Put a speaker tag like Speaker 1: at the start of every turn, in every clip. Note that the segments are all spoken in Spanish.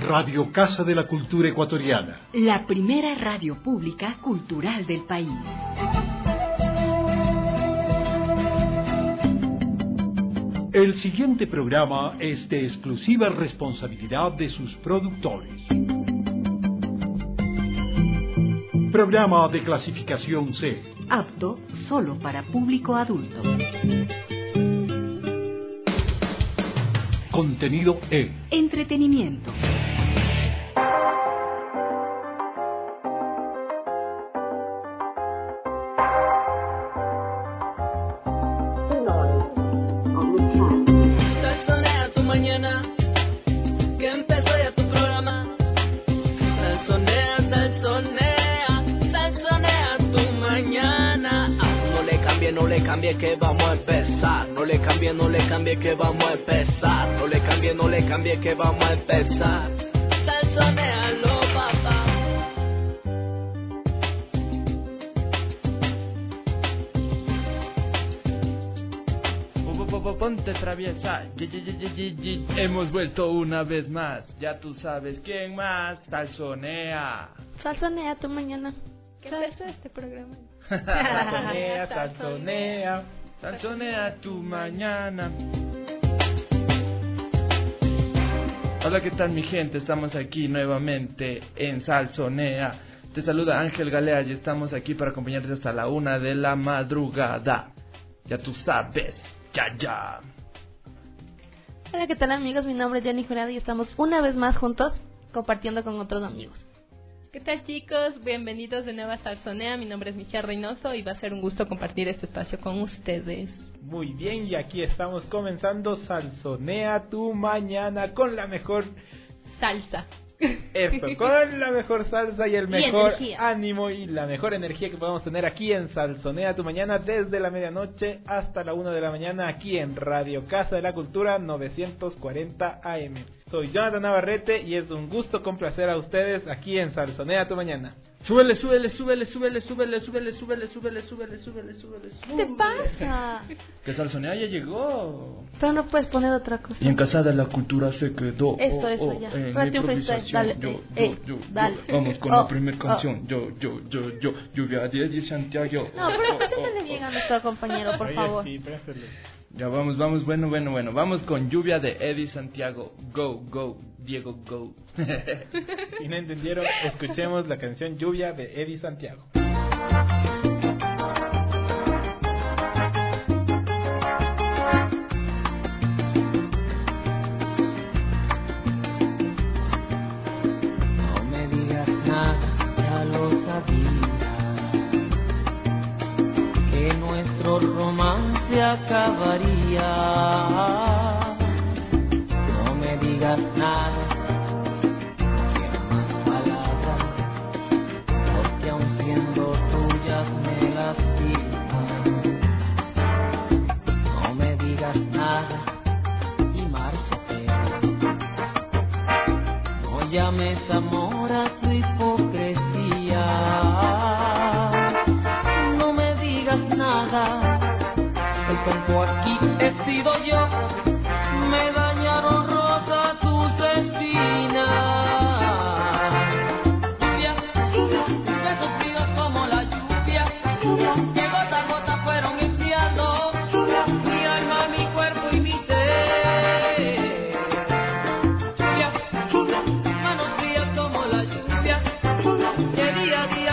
Speaker 1: Radio Casa de la Cultura Ecuatoriana.
Speaker 2: La primera radio pública cultural del país.
Speaker 1: El siguiente programa es de exclusiva responsabilidad de sus productores. Programa de clasificación C.
Speaker 2: Apto solo para público adulto.
Speaker 1: Contenido E.
Speaker 2: Entretenimiento.
Speaker 3: Salsonea tu mañana, que empezó ya tu programa. Salsonea, salsonea, salsonea tu mañana. No le cambie que vamos a empezar. No le cambie que vamos a empezar. No le cambie que vamos a empezar. Salsonealo, papá.
Speaker 4: Ponte traviesa, hemos vuelto una vez más. Ya tú sabes quién más. Salsonea.
Speaker 5: Salsonea tu mañana. ¿Qué empezó este programa?
Speaker 4: Salsonea, salsonea, salsonea tu mañana. Hola, ¿qué tal mi gente? Estamos aquí nuevamente en Salsonea. Te saluda Ángel Galea y estamos aquí para acompañarte hasta la 1 de la madrugada. Ya tú sabes, ya.
Speaker 5: Hola, ¿qué tal amigos? Mi nombre es Diana Jurado y estamos una vez más juntos compartiendo con otros amigos.
Speaker 6: ¿Qué tal chicos? Bienvenidos de nuevo a Salsonea. Mi nombre es Michelle Reynoso y va a ser un gusto compartir este espacio con ustedes.
Speaker 7: Muy bien, y aquí estamos comenzando Salsonea tu mañana con la mejor
Speaker 6: Salsa.
Speaker 7: Eso, con la mejor salsa y el mejor
Speaker 5: energía.
Speaker 7: ánimo y la mejor energía que podemos tener aquí en Salsonea tu mañana desde la medianoche hasta la 1 de la mañana aquí en Radio Casa de la Cultura 940 AM. Soy Jonathan Navarrete y es un gusto complacer a ustedes aquí en Salsonea tu mañana.
Speaker 4: Súbele.
Speaker 5: ¿Qué te pasa?
Speaker 4: Que Salsonea ya llegó.
Speaker 5: Pero no puedes poner otra cosa.
Speaker 4: Y en Casa de la Cultura se quedó.
Speaker 5: Eso, ya.
Speaker 4: En
Speaker 5: Date un freestyle, dale.
Speaker 4: Yo.
Speaker 5: Dale.
Speaker 4: Vamos con la primera canción. Yo. Lluvia de Eddie Santiago.
Speaker 5: No, pero preséntale bien a nuestro compañero, por favor.
Speaker 7: Sí, préstale.
Speaker 4: Ya vamos. Bueno. Vamos con Lluvia de Eddie Santiago. Go, Diego, go.
Speaker 7: Si no entendieron, escuchemos la canción Lluvia de Eddie Santiago.
Speaker 3: No me digas nada, ya lo sabía, que nuestro romance acabaría. No me digas nada, no quiero más palabras, porque aun siendo tuyas me lastiman. No me digas nada y márchate. No llames amor a tu hipocresía. No me digas nada, el tonto aquí he sido yo. Me dañaron rosa tus espinas. Lluvia, besos fríos como la lluvia, que gota a gota fueron enfriando mi alma, mi cuerpo y mi ser. Lluvia, manos frías como la lluvia, que día a día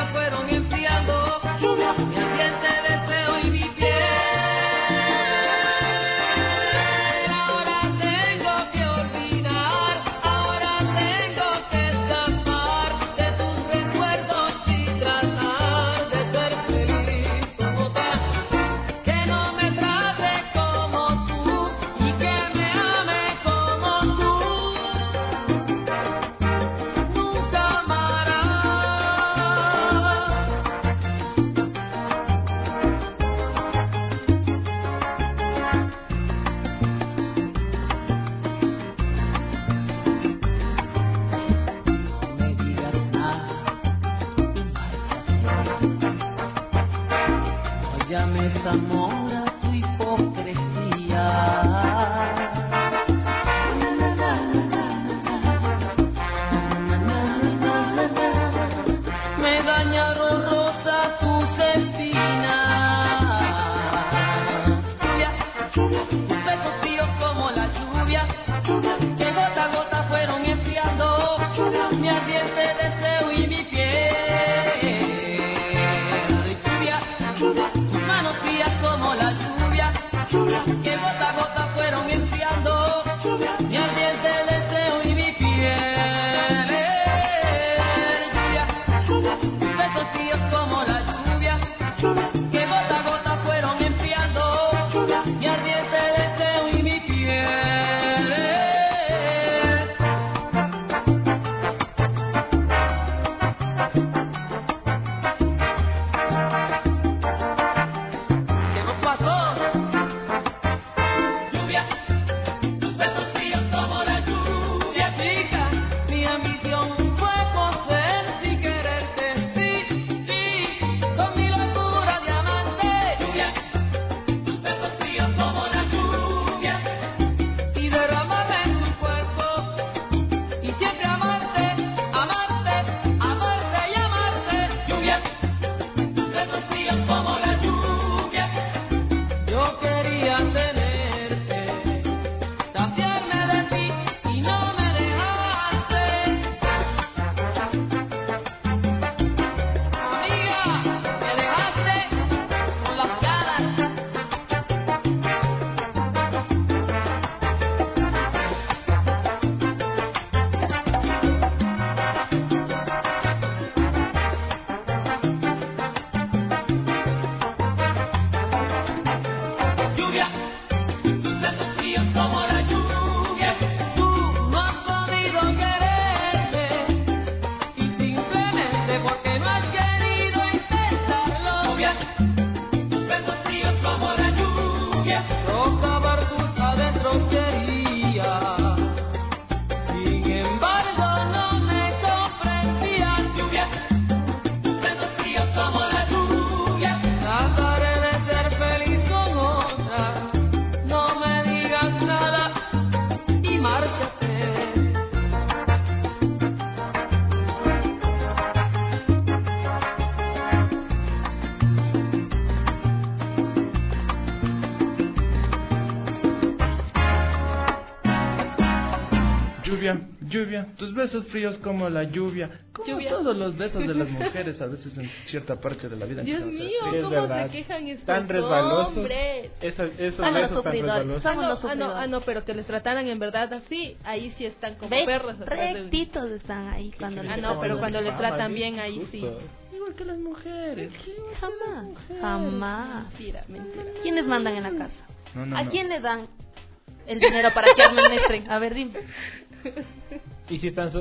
Speaker 3: que gota a gota fueron enfriando mi ardiente deseo y mi piel. Lluvia, tus manos frías como la lluvia, que gota a gota fueron enfriando mi ardiente deseo y mi piel. Lluvia, tus besos fríos como la lluvia, que gota a gota fueron enfriando mi ardiente deseo y mi piel. ¿Qué nos pasó? Lluvia, tus besos fríos como la lluvia, chica. Mi ambición fue poseer sin quererte, sí, con mi locura de amante. Lluvia, tus besos fríos como la lluvia, y derramarme en tu cuerpo, y siempre amarte, amarte, amarte y amarte. Lluvia, tus besos fríos como la lluvia, yo quería tenerte, saciarme de ti y no me dejaste. Amiga, me dejaste con las ganas. Lluvia, tus besos fríos como la lluvia, tú no has podido quererme, y simplemente porque no has querido intentarlo. Lluvia, tus besos fríos como la lluvia, socavar tus adentros quería, sin embargo no me comprendías. Lluvia, tus besos fríos como la lluvia, trataré de ser feliz con otra, no me digas nada y márchate.
Speaker 4: Lluvia, lluvia, tus besos fríos como la lluvia. Como
Speaker 6: Lluvia.
Speaker 4: todos los besos de las mujeres a veces en cierta parte de la vida.
Speaker 6: Dios
Speaker 4: empiezan a ser
Speaker 6: mío,
Speaker 4: fríos.
Speaker 7: Es
Speaker 6: ¿cómo
Speaker 7: verdad.
Speaker 6: se quejan estos
Speaker 7: Tan resbalosos.
Speaker 6: hombres?
Speaker 7: Esos
Speaker 5: Somos los
Speaker 7: besos tan
Speaker 5: sufridores.
Speaker 7: resbalosos.
Speaker 5: Somos los sufridores.
Speaker 6: No, pero que les trataran en verdad así, ahí sí están como
Speaker 5: ¿Ves?
Speaker 6: perros atrás de un...
Speaker 5: Rectitos están ahí cuando les
Speaker 6: no, pero cuando les tratan
Speaker 7: Fama,
Speaker 6: bien, ahí sí.
Speaker 7: justo.
Speaker 4: Igual que las mujeres.
Speaker 5: Jamás, jamás.
Speaker 6: Mentira, mentira.
Speaker 5: ¿Quiénes mandan en la casa?
Speaker 4: No,
Speaker 5: ¿A
Speaker 4: no.
Speaker 5: quién le dan el dinero para que administren? A ver, dime.
Speaker 7: ¿Y si están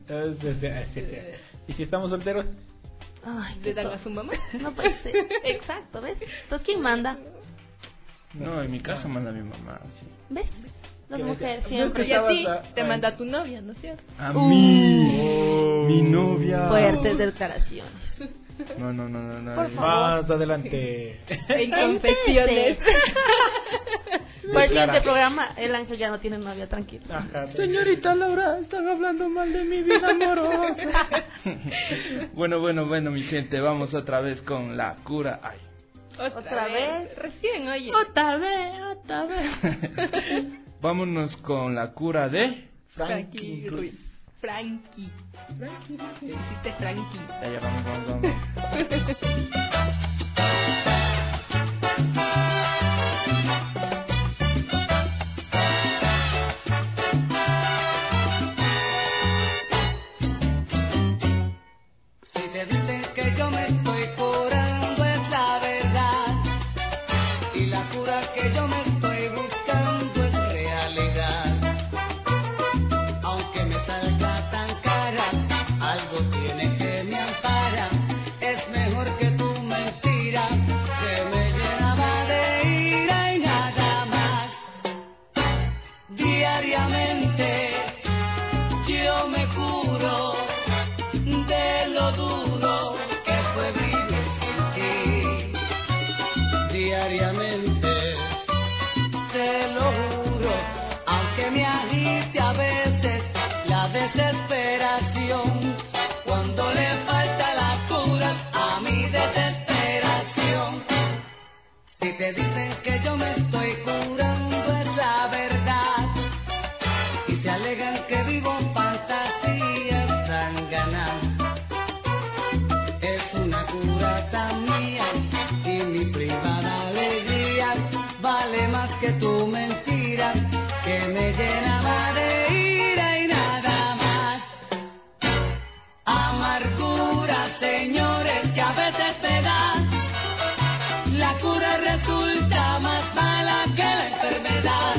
Speaker 7: ¿Y si estamos solteros?
Speaker 5: Ay,
Speaker 6: ¿Le
Speaker 5: qué
Speaker 6: dan
Speaker 5: to-
Speaker 6: a su mamá?
Speaker 5: No puede ser. Exacto, ¿ves? Entonces, ¿quién manda?
Speaker 4: No, en mi casa manda mi mamá. Sí.
Speaker 5: ¿Ves? Las
Speaker 7: ¿Qué
Speaker 5: mujeres
Speaker 7: ves?
Speaker 5: siempre.
Speaker 6: Y a ti
Speaker 7: Estabas-
Speaker 6: te manda tu novia, ¿no es cierto?
Speaker 4: A mí, mi novia.
Speaker 5: Fuertes declaraciones.
Speaker 4: No.
Speaker 5: Por favor.
Speaker 7: Más adelante.
Speaker 6: En confesiones.
Speaker 5: Por el siguiente programa, el ángel ya no tiene novia, tranquilo.
Speaker 7: Ajá.
Speaker 4: Señorita Laura, están hablando mal de mi vida amorosa. bueno, mi gente, vamos otra vez con la cura. Ay.
Speaker 5: ¿Otra vez?
Speaker 6: Recién, oye.
Speaker 5: Otra vez.
Speaker 4: Vámonos con la cura de...
Speaker 6: Frankie Ruiz. Frankie. Te hiciste Frankie.
Speaker 4: Ya, vamos.
Speaker 3: Si te dicen que yo me estoy curando es la verdad, y la cura que yo me estoy buscando es realidad. Aunque me salga tan cara, algo tiene que me ampara. Es mejor que tu mentira, que me llenaba de ira y nada más. Diariamente yo me curo de lo duro que fue vivir sin ti. Diariamente, te lo juro, aunque me agite a veces la desesperación, cuando le falta la cura a mi desesperación. Si te dicen que yo me estoy curando es la verdad, me llenaba de ira y nada más. Amargura, señores, que a veces me da. La cura resulta más mala que la enfermedad.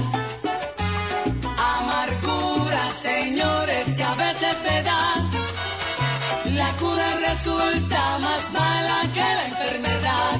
Speaker 3: Amargura, señores, que a veces me da. La cura resulta más mala que la enfermedad.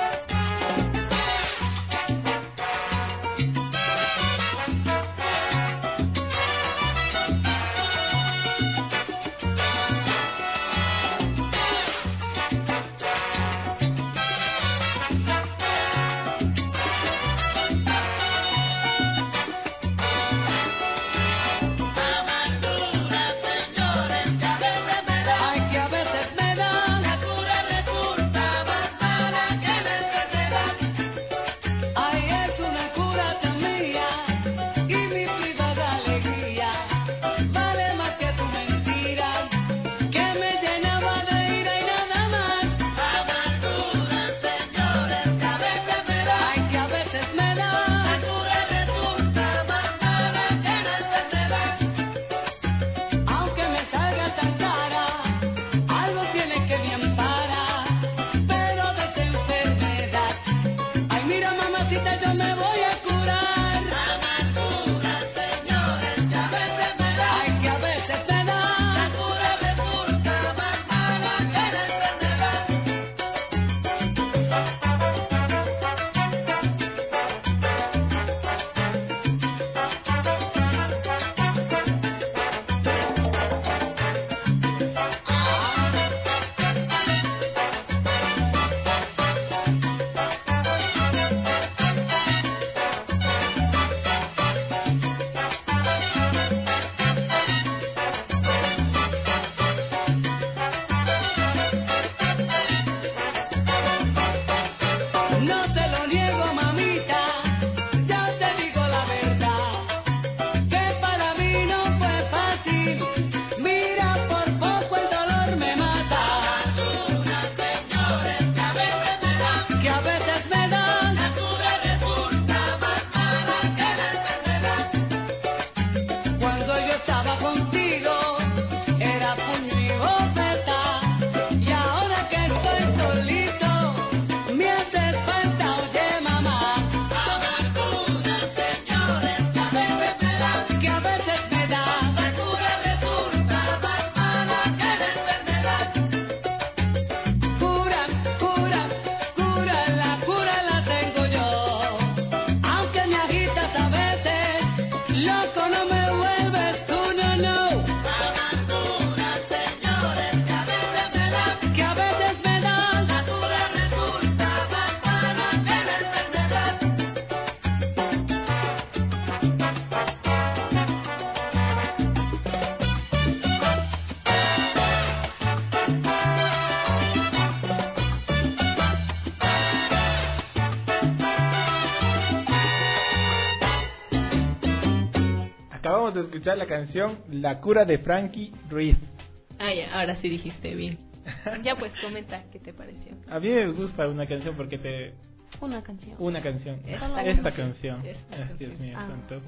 Speaker 7: Acabamos de escuchar la canción La cura de Frankie Ruiz.
Speaker 6: Ah, ya, ahora sí dijiste bien. Ya pues, comenta qué te pareció.
Speaker 7: A mí me gusta una canción porque te...
Speaker 5: Una canción.
Speaker 7: Una canción.
Speaker 6: Esta
Speaker 7: Esta canción.
Speaker 6: Esta
Speaker 7: Dios mío,
Speaker 5: Ah.
Speaker 7: santo.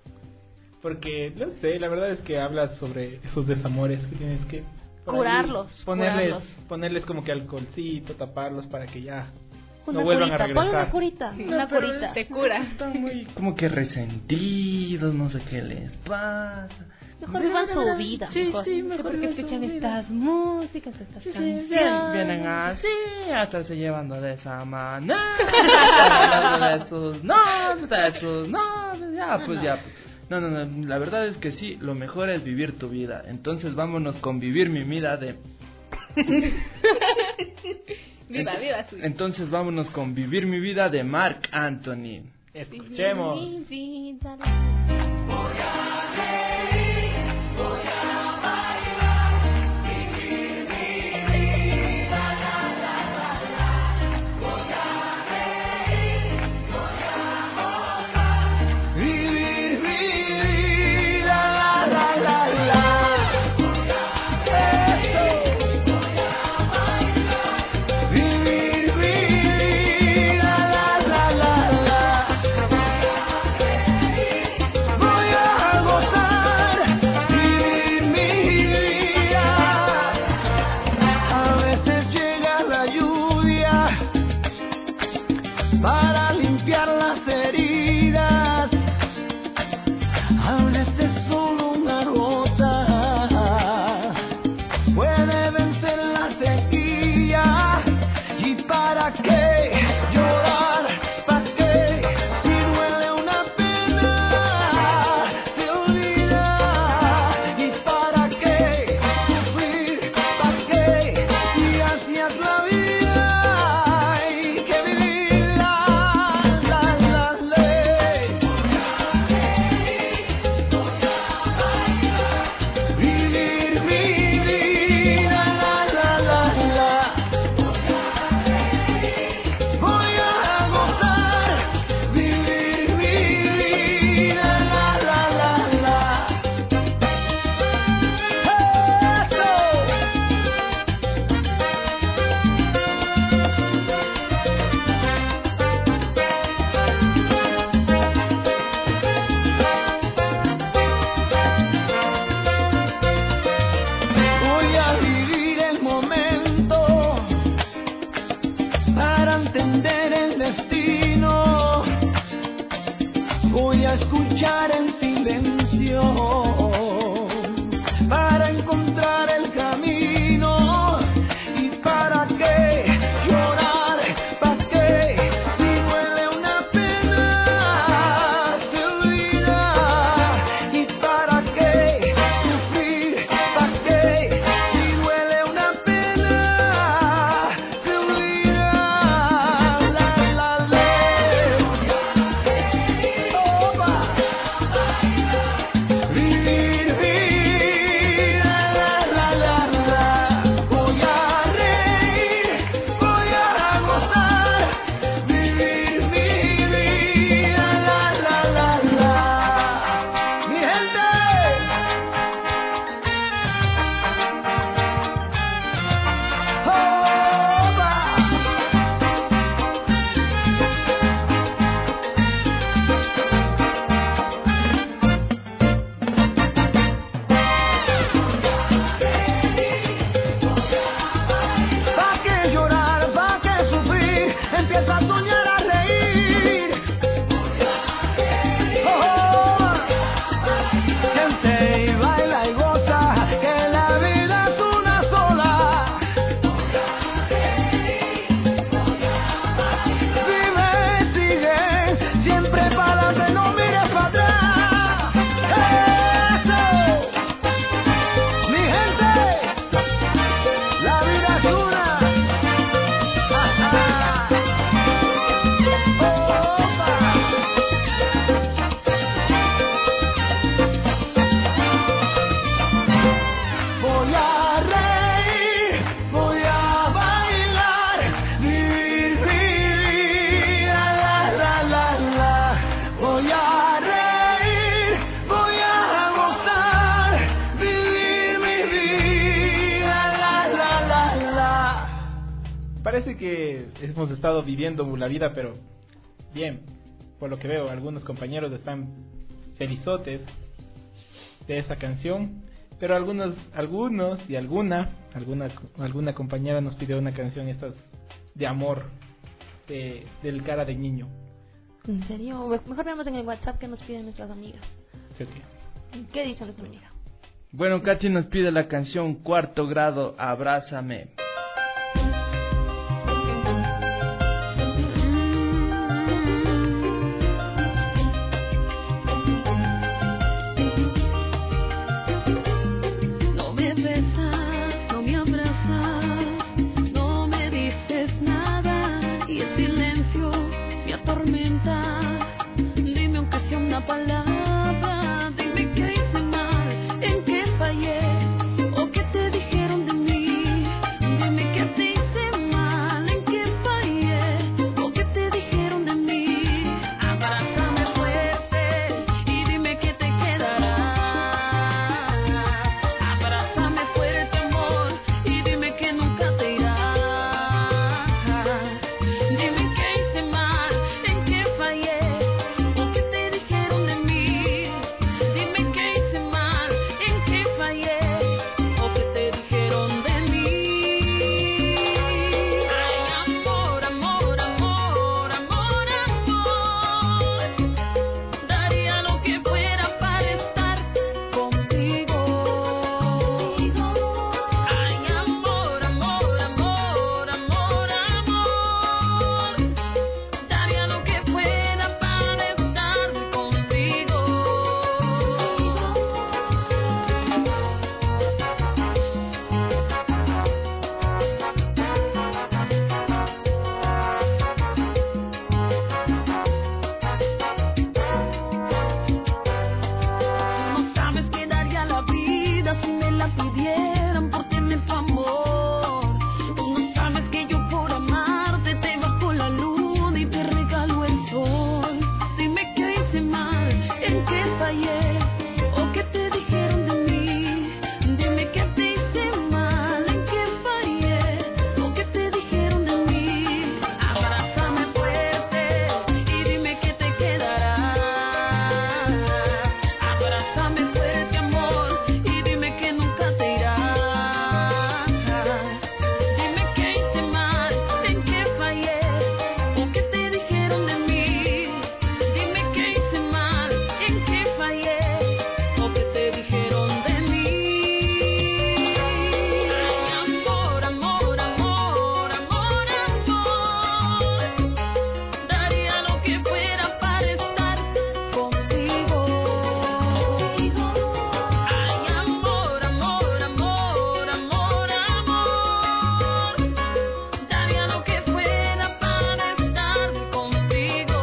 Speaker 7: Porque, no sé, la verdad es que hablas sobre esos desamores que tienes que... por ahí
Speaker 5: Curarlos, curarlos.
Speaker 7: Ponerles como que alcoholcito, taparlos para que ya
Speaker 5: Una
Speaker 7: no vuelvan
Speaker 5: curita,
Speaker 7: a
Speaker 5: ponle
Speaker 7: regresar.
Speaker 5: una curita.
Speaker 6: Sí,
Speaker 5: Una
Speaker 6: pero
Speaker 5: curita.
Speaker 6: te cura.
Speaker 4: Están muy como que resentidos, no sé qué les pasa.
Speaker 5: Mejor vivan su vida.
Speaker 4: Sí,
Speaker 5: mejor.
Speaker 4: sí,
Speaker 6: Sí,
Speaker 4: mejor
Speaker 6: porque
Speaker 4: vivan su
Speaker 6: escuchan
Speaker 4: vida.
Speaker 6: estas músicas, estas
Speaker 4: Sí, sí,
Speaker 6: canciones.
Speaker 4: vienen así, a estarse llevando de esa manera, hablando de sus novios, ya, pues ya. No, la verdad es que sí, lo mejor es vivir tu vida. Entonces vámonos con vivir mi vida de...
Speaker 6: Viva, viva su vida.
Speaker 4: Entonces vámonos con vivir mi vida de Marc Anthony.
Speaker 7: Escuchemos.
Speaker 5: Mi vida.
Speaker 3: moleste solo una gota. Puede vencer la sequía. ¿Y para qué llorar? ¿Para qué? Si duele una pena, se olvida. ¿Y para qué sufrir? ¿Para qué? Si así es la vida, hay que vivirla. La ley. Vivir mi vida. La. Voy a gozar, vivir mi vida, la. Voy a vivir el momento para entender el destino. Voy a escuchar en silencio para encontrar el camino. ¿Y para qué llorar? ¿Para qué? Si duele una pena, se olvida. ¿Y para qué sufrir? ¿Para qué? Si duele una pena, se olvida. La ley. Opa. Vivir vida, la. Voy a reír, voy a gozar, vivir mi vida, la. Mi gente. ¿Pa' qué llorar? ¿Pa' qué sufrir? Empieza a soñar, a reír. Gente, y baila y goza, que la vida es una sola. Vive, sigue, siempre para adelante, no mires para atrás. Eso, mi gente, la vida es una. Voy a reír, voy a bailar, vivir mi vida, la. Voy a reír, voy a gozar, vivir mi vida, la.
Speaker 7: Parece que hemos estado viviendo la vida, pero bien, por lo que veo, algunos compañeros están felizotes de esa canción, pero algunos y alguna compañera nos pidió una canción estas de amor, del cara de niño.
Speaker 5: ¿En serio? Mejor veamos en el WhatsApp que nos piden nuestras amigas.
Speaker 7: Sí, ok.
Speaker 5: ¿Qué dice nuestra amiga?
Speaker 4: Bueno, Kachi nos pide la canción Cuarto Grado, Abrázame.
Speaker 8: No me besas, no me abrazas, no me dices nada y el silencio me atormenta. Dime aunque sea una palabra, dime qué hice mal, en qué fallé o qué te dijeron de mí. la pidieran por tener tu amor. Tú no sabes que yo por amarte te bajo la luna y te regalo el sol. Dime qué hice mal, en qué fallé, o qué te dijeron de mí. Dime qué te hice mal, en qué fallé, o qué te dijeron de mí. Abrázame fuerte y dime qué te quedará. Abrázame fuerte, amor, y dime que nunca te irás. Dime qué hice mal, en qué fallé, o qué te dijeron de mí. Dime qué hice mal, en qué fallé, o qué te dijeron de mí. Ay, amor, amor, amor, amor, amor. Daría lo que fuera para estar contigo. Ay, amor, amor, amor, amor, amor. Daría lo que fuera para estar contigo.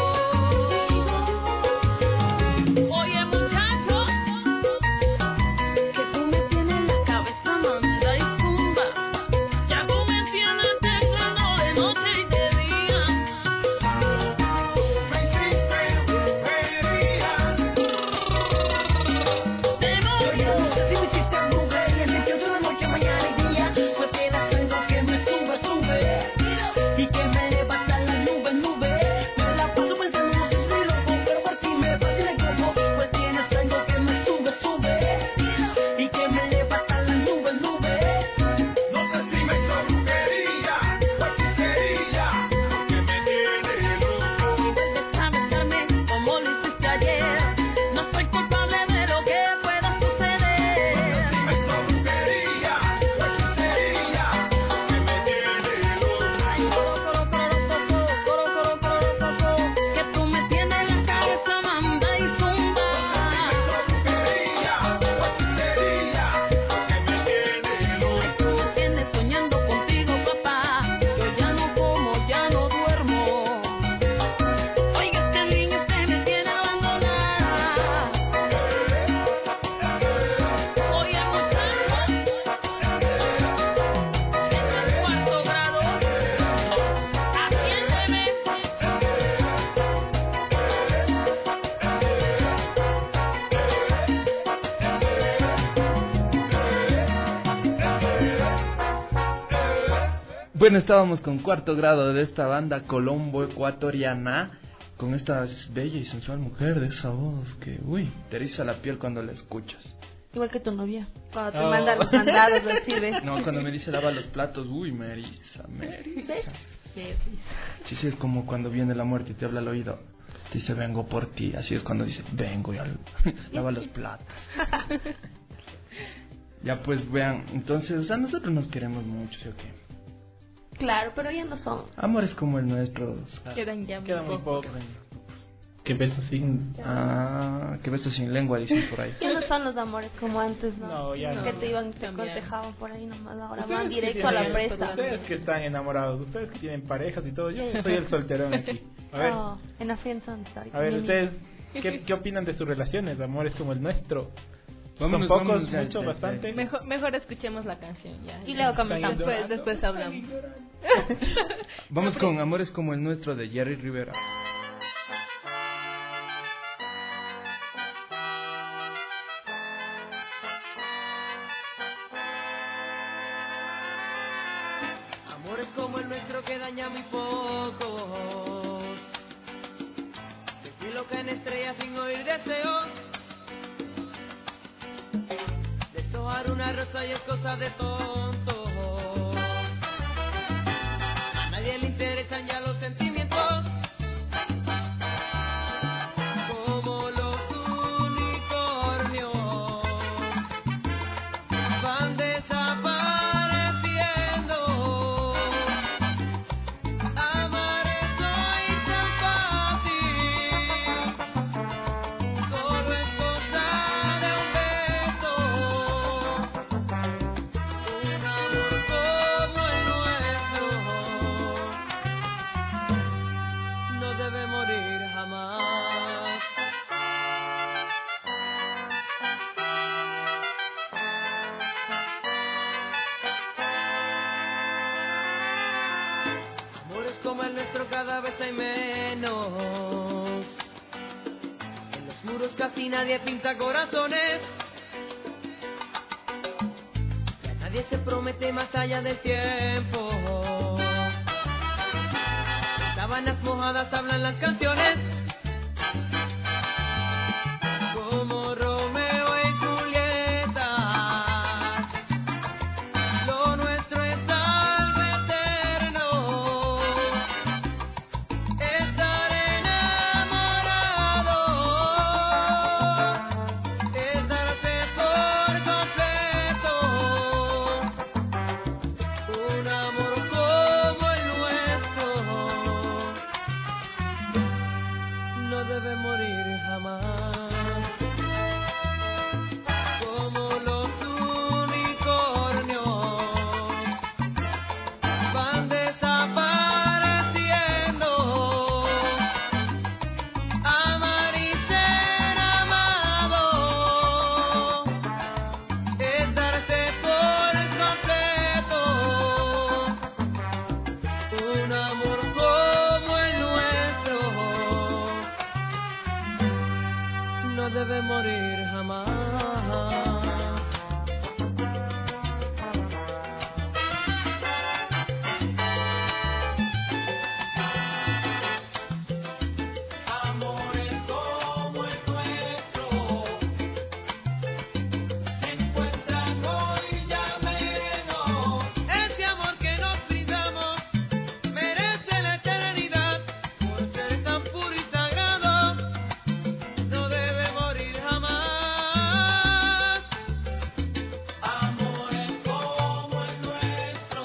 Speaker 8: Oye, muchacho, que tú me tienes la cabeza manda y zumba. Ya tú me tienes temblando de noche y de día.
Speaker 9: Yo no sé si me hiciste mujer y en el de la noche, mañana y día. Pues tienes algo que me sube y que me levanta las nubes. Me la paso pensando, no sé si lo compro por ti, me fascina como. Pues tienes algo que me sube y que me levanta las nubes.
Speaker 10: No sé si me hizo brujería o hechicería, que me tiene loco.
Speaker 8: Y vuelves a besarme como lo hiciste ayer. No soy culpable de lo que pueda suceder.
Speaker 10: Si me hizo brujería o hechicería, que me tiene loco.
Speaker 8: Ay, coro, que tú me tienes la cabeza manda y zumba.
Speaker 10: Brujería o hechicería, que me tiene loco.
Speaker 8: Ay, tú me tienes soñando contigo, papá. Yo ya no como, ya no duermo. Oiga, este niño usted me tiene abandonada. Oye, muchacho, en el cuarto grado, atiéndeme.
Speaker 4: Bueno, estábamos con cuarto grado de esta banda Colombo ecuatoriana, con esta bella y sensual mujer de esa voz que, uy, te eriza la piel cuando la escuchas.
Speaker 5: Igual que tu novia. Cuando te manda los mandados, así ve.
Speaker 4: No, cuando me dice lava los platos, uy, me eriza. Sí, es como cuando viene la muerte y te habla al oído. Dice, vengo por ti. Así es cuando dice, vengo y lava los platos. Ya pues vean, entonces, o sea, nosotros nos queremos mucho, ¿sí o qué?
Speaker 5: Claro, pero ya no son.
Speaker 4: Amores como el nuestro.
Speaker 6: Quedan ya
Speaker 7: Queda muy poco.
Speaker 11: Que besos sin...
Speaker 4: Ah, que besos sin lengua, dicen por ahí.
Speaker 5: Ya no son los amores como antes, ¿no?
Speaker 7: No, ya no.
Speaker 5: Que te iban, te
Speaker 6: Cambiaron.
Speaker 5: cortejaban por ahí nomás. Ahora
Speaker 7: Ustedes
Speaker 5: van
Speaker 7: que
Speaker 5: directo a la
Speaker 7: tienen-
Speaker 5: presa.
Speaker 7: Ustedes que están enamorados, ustedes que tienen parejas y todo, yo soy el solterón aquí. A ver,
Speaker 5: Oh, en la friendzone story.
Speaker 7: a ver,
Speaker 5: Mi
Speaker 7: ustedes, ¿qué opinan de sus relaciones, de amores como el nuestro?
Speaker 4: Vámonos,
Speaker 7: ¿Son pocos,
Speaker 4: vámonos, ya,
Speaker 7: mucho,
Speaker 4: ya,
Speaker 7: bastante?
Speaker 6: Mejor escuchemos la canción ya.
Speaker 5: Y luego comentamos.
Speaker 6: Después hablamos.
Speaker 4: Vamos con Amores como el nuestro de Jerry Rivera.
Speaker 3: Amores como el nuestro que dañan muy pocos. Del cielo caen estrellas sin oír deseos. Deshojar una rosa y es cosa de tontos. A nadie le interesan ya los sentimientos. Como los unicornios van desapareciendo. Amar es hoy tan fácil. Solo es cosa de un beso. Un amor como el nuestro cada vez hay menos. En los muros casi nadie pinta corazones. Y a nadie se promete más allá del tiempo. Sábanas mojadas hablan las canciones. Como Romeo y Julieta. Lo nuestro es algo eterno. Estar enamorado es darse por completo. Un amor como el nuestro no debe morir jamás. Como los unicornios van desapareciendo. Amar y ser amado es darse por completo. Un amor como el nuestro no debe morir jamás.
Speaker 10: Amores como el nuestro se encuentran hoy ya menos.
Speaker 3: Ese amor que nos brindamos merece la eternidad. Por ser tan puro y sagrado, no debe morir jamás.
Speaker 10: Amores como el nuestro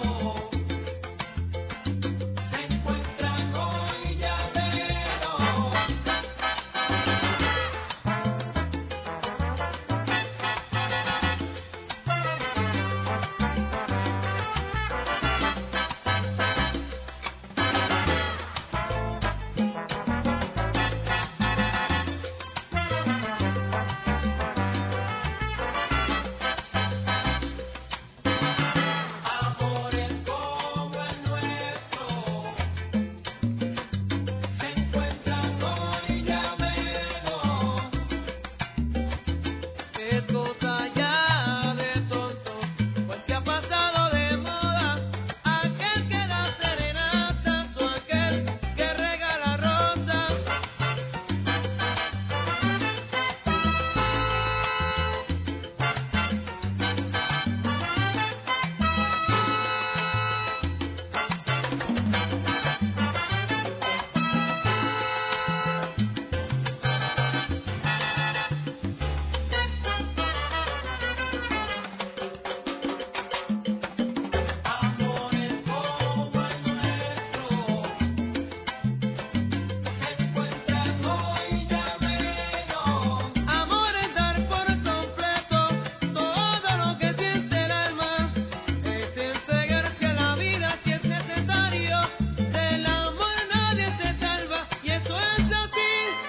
Speaker 10: se encuentran hoy ya menos. Amores como el nuestro se encuentran hoy ya menos.
Speaker 3: Es cosa ya de tontos, pues que ha pasado de moda aquel que da serenatas o aquel que regala rosas.
Speaker 10: Amores como el nuestro se encuentran hoy ya menos.
Speaker 3: Amor es dar por completo todo lo que siente el alma. Es entregarse a la vida si es necesario. Del amor nadie se salva y eso es así.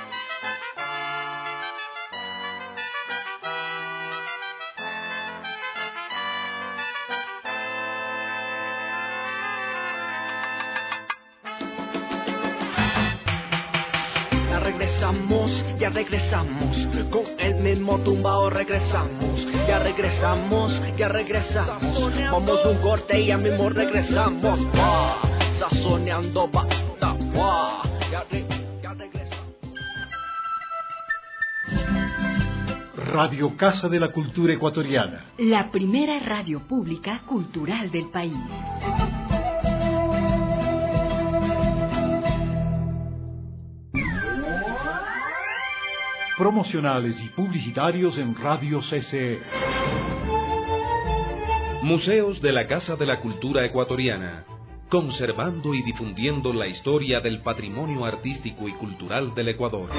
Speaker 12: Ya regresamos, con el mismo tumbao regresamos, ya regresamos, vamos de un corte y ya mismo regresamos, sazoneando bata, ya regresamos.
Speaker 1: Radio Casa de la Cultura Ecuatoriana.
Speaker 2: La primera radio pública cultural del país.
Speaker 1: Promocionales y publicitarios en Radio CCE.
Speaker 13: Museos de la Casa de la Cultura Ecuatoriana, conservando y difundiendo la historia del patrimonio artístico y cultural del Ecuador.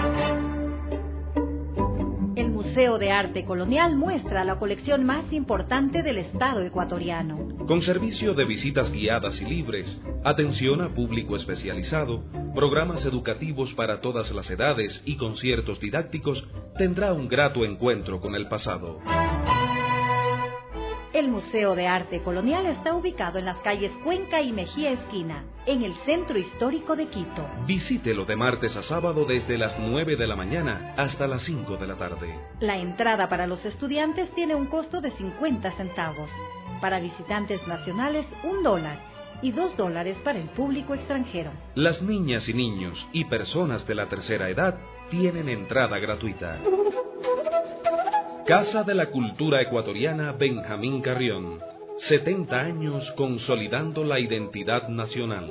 Speaker 14: El Museo de Arte Colonial muestra la colección más importante del Estado ecuatoriano.
Speaker 13: Con servicio de visitas guiadas y libres, atención a público especializado, programas educativos para todas las edades y conciertos didácticos, tendrá un grato encuentro con el pasado.
Speaker 14: El El Museo de Arte Colonial está ubicado en las calles Cuenca y Mejía Esquina, en el centro histórico de Quito.
Speaker 13: Visítelo de martes a sábado desde las 9 de la mañana hasta las 5 de la tarde.
Speaker 14: La entrada para los estudiantes tiene un costo de 50 centavos. Para visitantes nacionales, $1 y $2 para el público extranjero.
Speaker 13: Las niñas y niños y personas de la tercera edad tienen entrada gratuita. Casa de la Cultura Ecuatoriana Benjamín Carrión. 70 años consolidando la identidad nacional.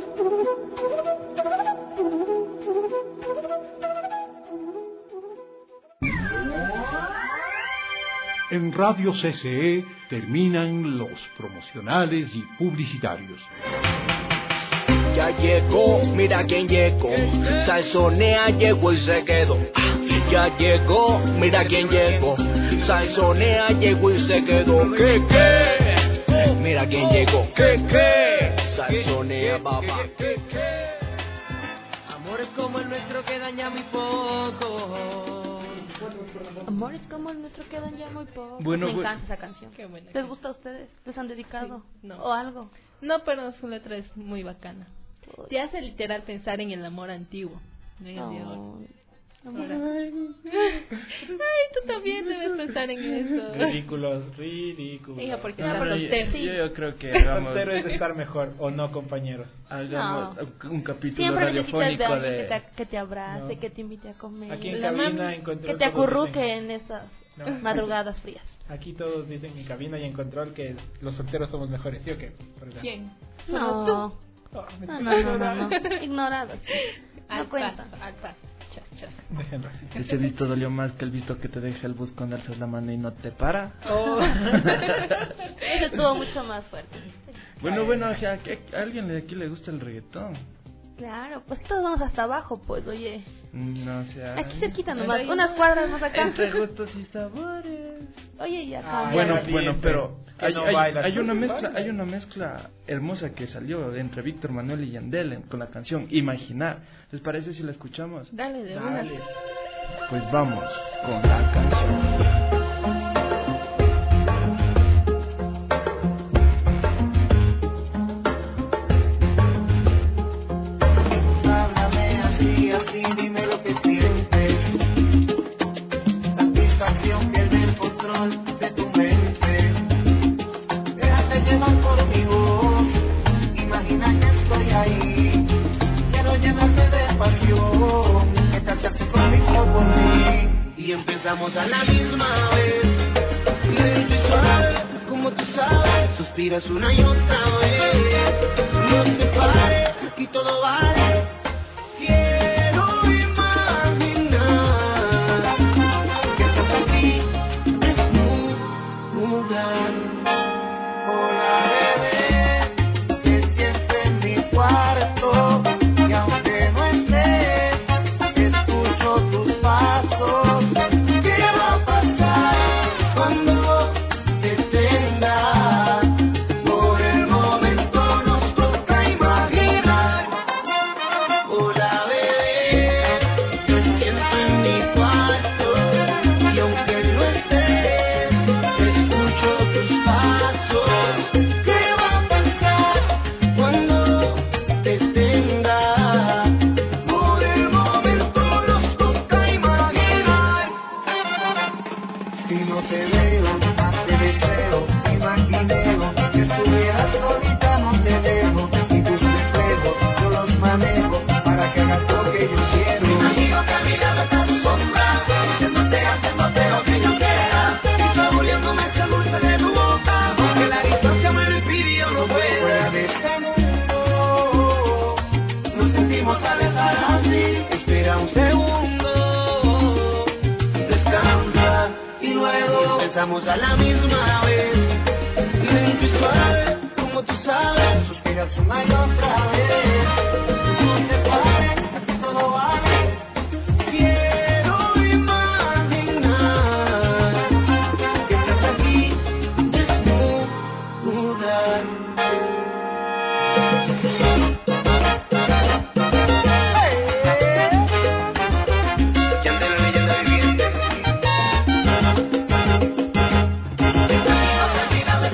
Speaker 1: En Radio CCE terminan los promocionales y publicitarios.
Speaker 12: Ya llegó, mira quién llegó. Salsonea llegó y se quedó. Ya llegó, mira quién llegó. Salsonea llegó y se quedó. ¿Qué? Mira quién llegó. ¿Qué? Salsonea, papá.
Speaker 3: Amores como el nuestro quedan ya muy pocos.
Speaker 5: Amores como el nuestro quedan ya muy pocos.
Speaker 4: Bueno,
Speaker 5: Me encanta esa canción.
Speaker 6: Qué buena.
Speaker 5: ¿Les gusta a ustedes? ¿Les han dedicado?
Speaker 6: Sí, no.
Speaker 5: ¿O algo?
Speaker 6: No, pero su letra es muy bacana. Te hace literal pensar en el amor antiguo. No en el de ahora. Ay, tú también debes pensar en eso.
Speaker 7: Ridículos.
Speaker 6: Hija, porque
Speaker 4: No,
Speaker 6: estás soltero.
Speaker 4: yo creo que hagamos,
Speaker 7: Soltero es estar mejor, ¿o no, compañeros?
Speaker 4: hagamos un capítulo
Speaker 5: Siempre necesitas de
Speaker 4: radiofónico
Speaker 5: alguien
Speaker 4: de...
Speaker 5: que te abrace,
Speaker 7: No.
Speaker 5: que te invite a comer.
Speaker 7: Aquí en
Speaker 5: La
Speaker 7: cabina,
Speaker 5: mami,
Speaker 7: en control,
Speaker 5: que te
Speaker 7: todos
Speaker 5: acurruque
Speaker 7: dicen-
Speaker 5: en estas
Speaker 7: No.
Speaker 5: madrugadas frías.
Speaker 7: Aquí todos dicen en cabina y en control que los solteros somos mejores, ¿sí o qué?
Speaker 6: ¿Quién?
Speaker 5: No.
Speaker 6: ¿Solo
Speaker 5: No. Ignorados. No cuenta.
Speaker 6: Al paso. Chas.
Speaker 7: Déjenlo así.
Speaker 4: Ese visto dolió más que el visto que te deja el bus con alzas la mano y no te para.
Speaker 5: Ese estuvo mucho más fuerte.
Speaker 4: Bueno, o sea, ¿a alguien de aquí le gusta el reggaetón?
Speaker 5: Claro, pues todos vamos hasta abajo, pues, oye.
Speaker 4: No, o sea...
Speaker 5: Aquí cerquita nomás, unas cuadras más acá.
Speaker 4: Entre gustos y sabores.
Speaker 5: Oye, ya
Speaker 7: Ah,
Speaker 5: cambió.
Speaker 4: Bueno, pero
Speaker 7: que no baila.
Speaker 4: hay una mezcla hermosa que salió entre Víctor Manuel y Yandel con la canción Imaginar. ¿Les parece si la escuchamos?
Speaker 6: Dale, de una.
Speaker 4: Pues vamos con la canción.
Speaker 9: Háblame así, dime lo que sientes. Satisfacción, pierde el control de tu mente. Déjate llevar por mi voz. Imagina que estoy ahí. Quiero llenarte de pasión. Que te haces conmigo por mí. Y empezamos a la misma vez. Lento y suave, como tú sabes. Suspiras una y otra vez. No te pares, aquí todo vale. Quiero imaginar que estás aquí desnuda. Hola bebé, te siento en mi cuarto y aunque no estés, escucho tus pasos. ¿Qué va a pasar cuando te tenga? Por el momento nos toca imaginar. Hola bebé, te siento en mi cuarto y aunque no estés, escucho tus pasos. ¿Qué va a pasar cuando te tenga? Por el momento nos toca imaginar. Si no te veo, más te deseo, imagineo. Si estuvieras solita no te dejo, y tus reflejos yo los manejo para que hagas lo que yo quiero. Imagino que a mi lado está tu sombra, diciéndote, haciéndote lo que yo quiera, y saboreándome ese dulce de tu boca, aunque la distancia me lo impide y yo no puedo. Fuera de este mundo, nos sentimos alejar así. Espera un segundo, descansa y luego empezamos a la misma vez. Lento y suave, como tú sabes. Suspiras una y otra vez. No te pares, aquí todo vale. Quiero imaginar que estás aquí desnuda. Yandel, la leyenda viviente.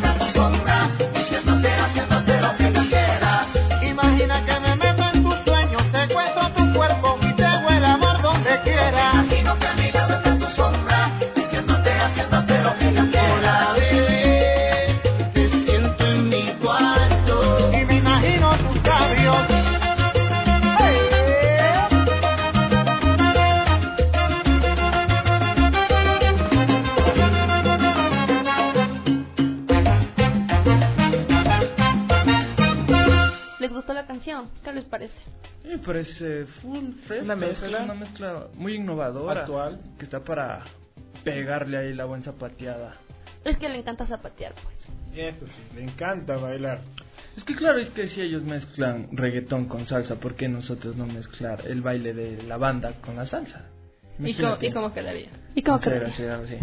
Speaker 5: parece?
Speaker 4: Me parece full fresco.
Speaker 7: Una mezcla.
Speaker 4: Es una mezcla muy innovadora.
Speaker 7: Actual.
Speaker 4: Que está para pegarle ahí la buena zapateada.
Speaker 5: Es que le encanta zapatear, pues.
Speaker 7: Eso sí, le encanta bailar.
Speaker 4: Es que claro, es que si ellos mezclan reggaetón con salsa, ¿por qué nosotros no mezclar el baile de la banda con la salsa?
Speaker 6: ¿Y cómo quedaría?
Speaker 5: ¿Y cómo
Speaker 4: Hacer
Speaker 5: quedaría?
Speaker 4: así.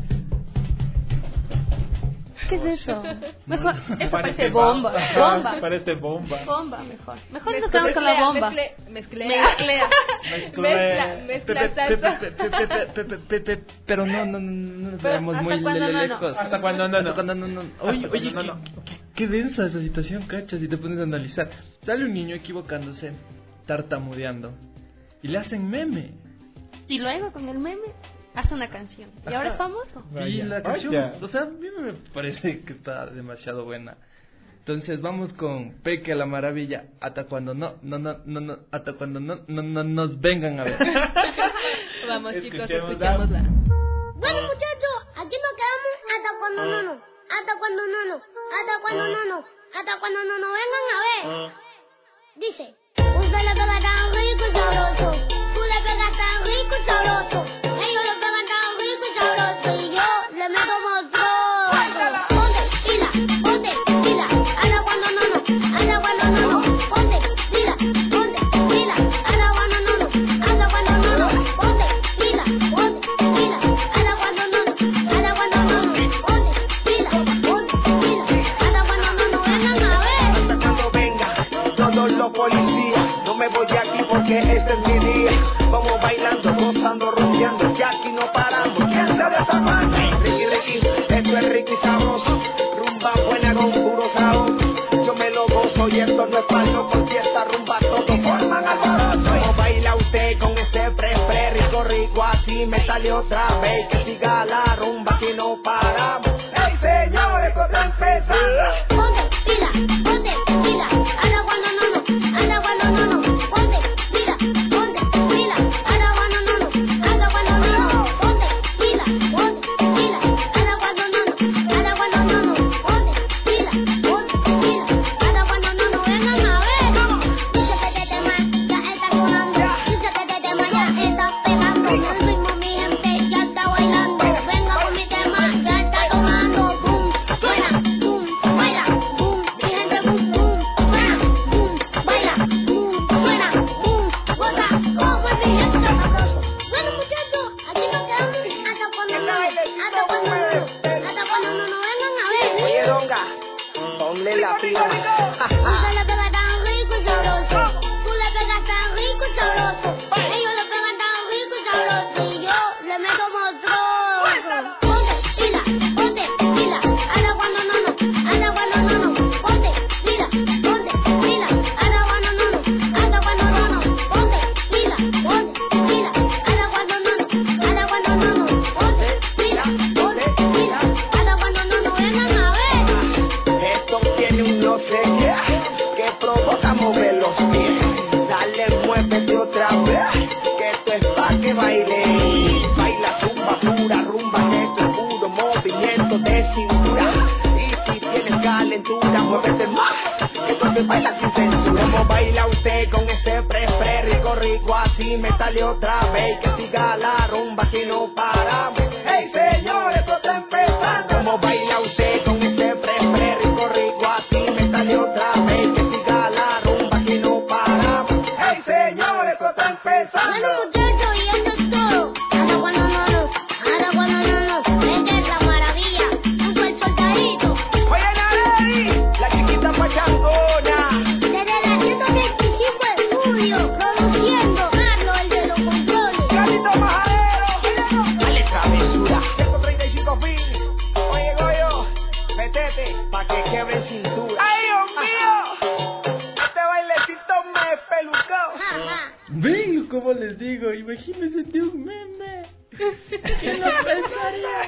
Speaker 5: ¿Qué es eso? Mejor, eso
Speaker 7: Parece
Speaker 5: parece bomba. Bomba.
Speaker 7: Parece bomba.
Speaker 5: Bomba, mejor. Mejor nos quedamos con la bomba.
Speaker 6: Mezclea. Mezcla salsa.
Speaker 4: Pero no nos vemos muy lejos.
Speaker 7: Hasta cuando no.
Speaker 4: Oye, qué densa esa situación, cachas, si te pones a analizar. Sale un niño equivocándose, tartamudeando, y le hacen meme.
Speaker 5: Y luego con el meme hace una canción. Y ahora es famoso.
Speaker 4: Y la canción, o sea, a mí me parece que está demasiado buena. Entonces vamos con Peque la Maravilla, hasta cuando hasta cuando no nos vengan a ver.
Speaker 6: Vamos chicos, escuchémosla.
Speaker 15: Bueno muchachos, aquí nos quedamos hasta cuando no. Hasta cuando no. Hasta cuando no. Hasta cuando no nos vengan a ver. Dice, usted le pega tan rico y sabroso. Tú le pegas tan rico y sabroso. Ellos le pegan tan rico y sabroso. Y yo le meto motor. Ponte pila. Hasta cuando no. Hasta cuando no. Ponte pila. Hasta cuando no. Hasta cuando no. Ponte pila. Hasta cuando no. Hasta cuando no. Ponte pila. Hasta cuando no vengan a ver.
Speaker 12: Hasta cuando venga todos los policías. No me voy de aquí porque este es mi día. Vamos bailando, gozando, rumbeando, que aquí no paramos. ¿Quién se de esta mano? Ricky, esto es rico y sabroso. Rumba buena con puro sabor. Yo me lo gozo y esto no es palo porque esta rumba todo forman alboroto. ¿Cómo baila usted con este pre, rico, así me sale otra vez? Que siga la rumba que no paramos. ¡Ey señores, esto está empezando!
Speaker 15: Ponte pila. Hasta cuando no. Hasta cuando no. Ponte pila. Hasta cuando no. Hasta cuando no. Ponte pila. Hasta cuando no. Hasta cuando no. Ponte pila. Hasta cuando no vengan a ver. Dice que este tema ya está sonando. Dice que este tema ya está pegando. El ritmo mi gente ya está bailando. Venga con mi tema, ya está sonando. Boom, suena, boom, baila, boom, mi gente boom, suena, boom, baila, boom, suena, boom, goza, todo es mi gente sabroso. Bueno muchachos, aquí nos quedamos hasta cuando no vengan a ver.
Speaker 12: Oye, Donga, ponle la pila.
Speaker 15: Usted le pega tan rico y sabroso. Tú le pegas tan rico y sabroso. Ellos le pegan tan rico y sabroso. Y yo le meto monstruoso. Ponte pila. Hasta cuando no. Hasta cuando no. Ponte pila. Hasta cuando no. Hasta cuando no. Ponte pila. Hasta cuando no. Hasta cuando no. Ponte pila. Hasta cuando no vengan a ver.
Speaker 12: Esto tiene un no sé qué que provoca mover los pies. Dale, muévete otra vez, que esto es pa' que baile. Baila zumba pura, rumba negra, puro movimiento de cintura. Y si tienes calentura, muévete más, que esto se baila sin censura. Como baila usted con este pre, rico, así me sale otra vez. Que siga la rumba que no paramos. ¡Ey señores, esto está empezando! Como baila usted con este pre, rico, así me sale otra vez. Que siga la rumba que no paramos. ¡Ey señores, esto está empezando!
Speaker 15: Bueno muchachos, y esto es todo. Hasta cuando no. Esta es la maravilla. Super soldadito.
Speaker 12: Oye Nareri, la chiquita pachangona.
Speaker 15: Desde la 125 estudio, produciendo Carlos, el de los controles.
Speaker 12: Carlito Majadero, dale travesura. 135 fin. Oye Goyo, metete pa' que quiebre cintura. ¡Ay Dios mío! Este bailecito me pelucó.
Speaker 4: Ven, como les digo, imagínense de un meme. ¿Quién lo pensaría?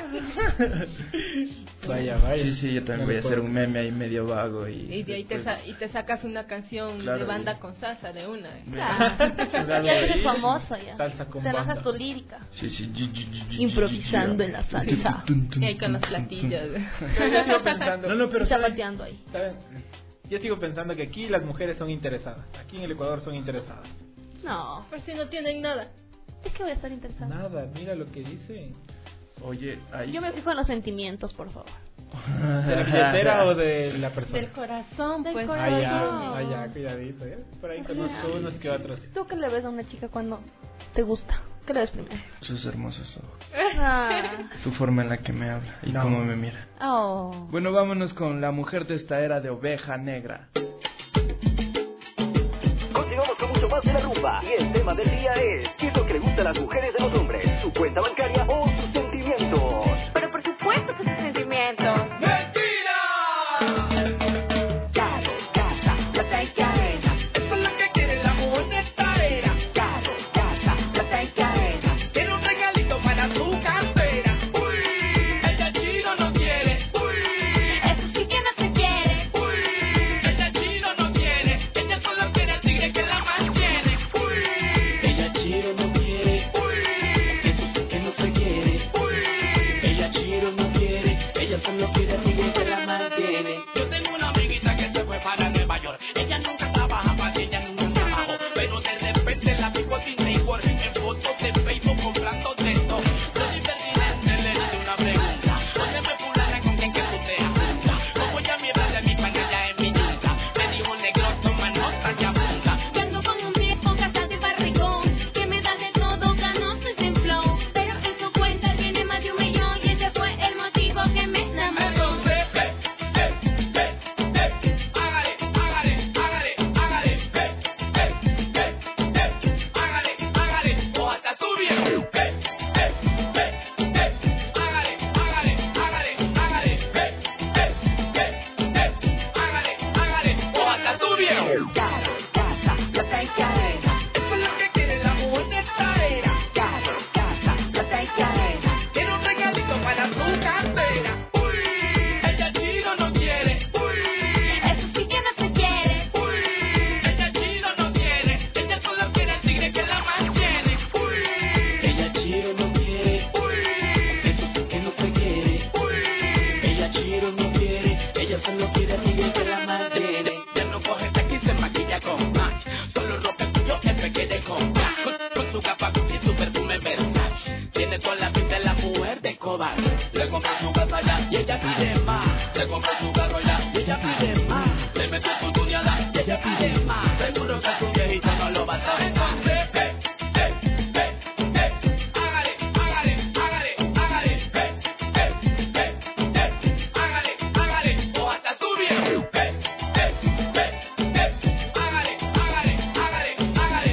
Speaker 7: Vaya.
Speaker 4: Sí, yo también voy a hacer un meme ahí medio vago.
Speaker 6: Y de ahí te sacas una canción de banda con salsa de una.
Speaker 5: Ya eres famoso ya.
Speaker 7: Salsa con
Speaker 5: Te lanzas
Speaker 7: banda.
Speaker 5: tu lírica.
Speaker 4: Sí.
Speaker 5: Improvisando en la salsa.
Speaker 6: Y ahí con los platillos.
Speaker 7: Yo sigo pensando.
Speaker 4: No, pero
Speaker 5: Y zapateando ahí.
Speaker 7: ¿saben? Yo sigo pensando que aquí las mujeres son interesadas. Aquí en el Ecuador son interesadas.
Speaker 5: No.
Speaker 6: Por si no tienen nada.
Speaker 5: Es que voy a estar interesada.
Speaker 7: Nada, mira lo que dice.
Speaker 4: Oye, ahí...
Speaker 5: Yo me fijo en los sentimientos, por favor.
Speaker 7: ¿De la billetera o de la persona?
Speaker 6: Del corazón,
Speaker 5: Del
Speaker 6: pues.
Speaker 5: corazón.
Speaker 7: Allá, cuidadito, ¿eh? Por ahí conozco unos que otros.
Speaker 5: ¿Tú qué le ves a una chica cuando te gusta? ¿Qué le ves primero?
Speaker 4: Sus hermosos ojos.
Speaker 5: Ah.
Speaker 4: Su forma en la que me habla y cómo me mira.
Speaker 5: Oh.
Speaker 4: Bueno, vámonos con la mujer de esta era de Oveja Negra.
Speaker 16: Continuamos con mucho más de la rumba. Y el tema del día es: ¿qué es lo que le gusta a las mujeres de los hombres? ¿Su cuenta bancaria o sus sentimientos?
Speaker 15: Pero por supuesto que sus sentimientos.
Speaker 16: Carro, casa, plata y cadena.
Speaker 10: Eso es lo que quiere la mujer de esta era.
Speaker 16: Carro, casa, plata y cadena.
Speaker 10: Quiere un regalito para su cartera. Uy, ella chino no quiere. Uy,
Speaker 15: Eso sí que no se quiere.
Speaker 10: uy, ella chino no quiere. Ella solo quiere al tigre que la mantiene. Uy,
Speaker 11: Ella chiro no quiere,
Speaker 10: uy,
Speaker 11: eso sí que no se quiere.
Speaker 10: uy.
Speaker 11: Ella chiro no quiere, ella solo quiere a tigre que la mantiene.
Speaker 10: Yo tengo una amiguita que se fue para Nueva York. Ella nunca trabaja para ti, ella nunca trabajó. Pero de repente la pico a Disney World en fotos de Facebook comprando texto. Yo impertinente le hice una pregunta. Óyeme fulana, ¿con quién que tú te juntas? Como ella me habla de mi panalla en mi casa. Me dijo negro, toma nota y apunta.
Speaker 15: Yo ando con un viejo casado y barrigón, que me da de todo, ganoso y sin flow. Pero en su cuenta tiene más de 1 millón y ese fue el motivo que me enamoró.
Speaker 10: Entonces, hágale, hágale, hágale, hágale, hágale, hágale, o hasta tu viejo. Hágale, hágale, hágale, hágale, hágale, o hasta tu viejo.
Speaker 16: Carro, casa, plata y cadena.
Speaker 10: Eso es lo que quiere la mujer de esta era.
Speaker 16: Carro, casa, plata y cadena.
Speaker 10: Quiere un regalito para su cartera. Uy, ella chino no quiere. Uy,
Speaker 15: Eso sí que no se quiere.
Speaker 10: uy, ella chino no quiere. Ella solo quiere al tigre que la mantiene. Uy,
Speaker 11: Ella chiro no quiere,
Speaker 10: uy,
Speaker 11: eso sí que no se quiere.
Speaker 10: uy.
Speaker 11: Ella chiro no quiere, ella solo quiere a tigre que la mantiene.
Speaker 10: Ya no coge aquí, se maquilla con Mac. Solo ropa tuyo que me quede con Mac. Con su capa y su perfume Versace. Tiene toda la pinta de la mujer de Cobar. Le compré su casa ya y ella pide más. Le compré su carro ya y ella pide más. Le mete su tuñada y ella pide más. Seguro que su viejito no lo va a saber. Entonces, hágale, hágale, hágale, hágale. Hágale, hágale, o hasta tu viejo. Hágale, hágale, hágale, hágale.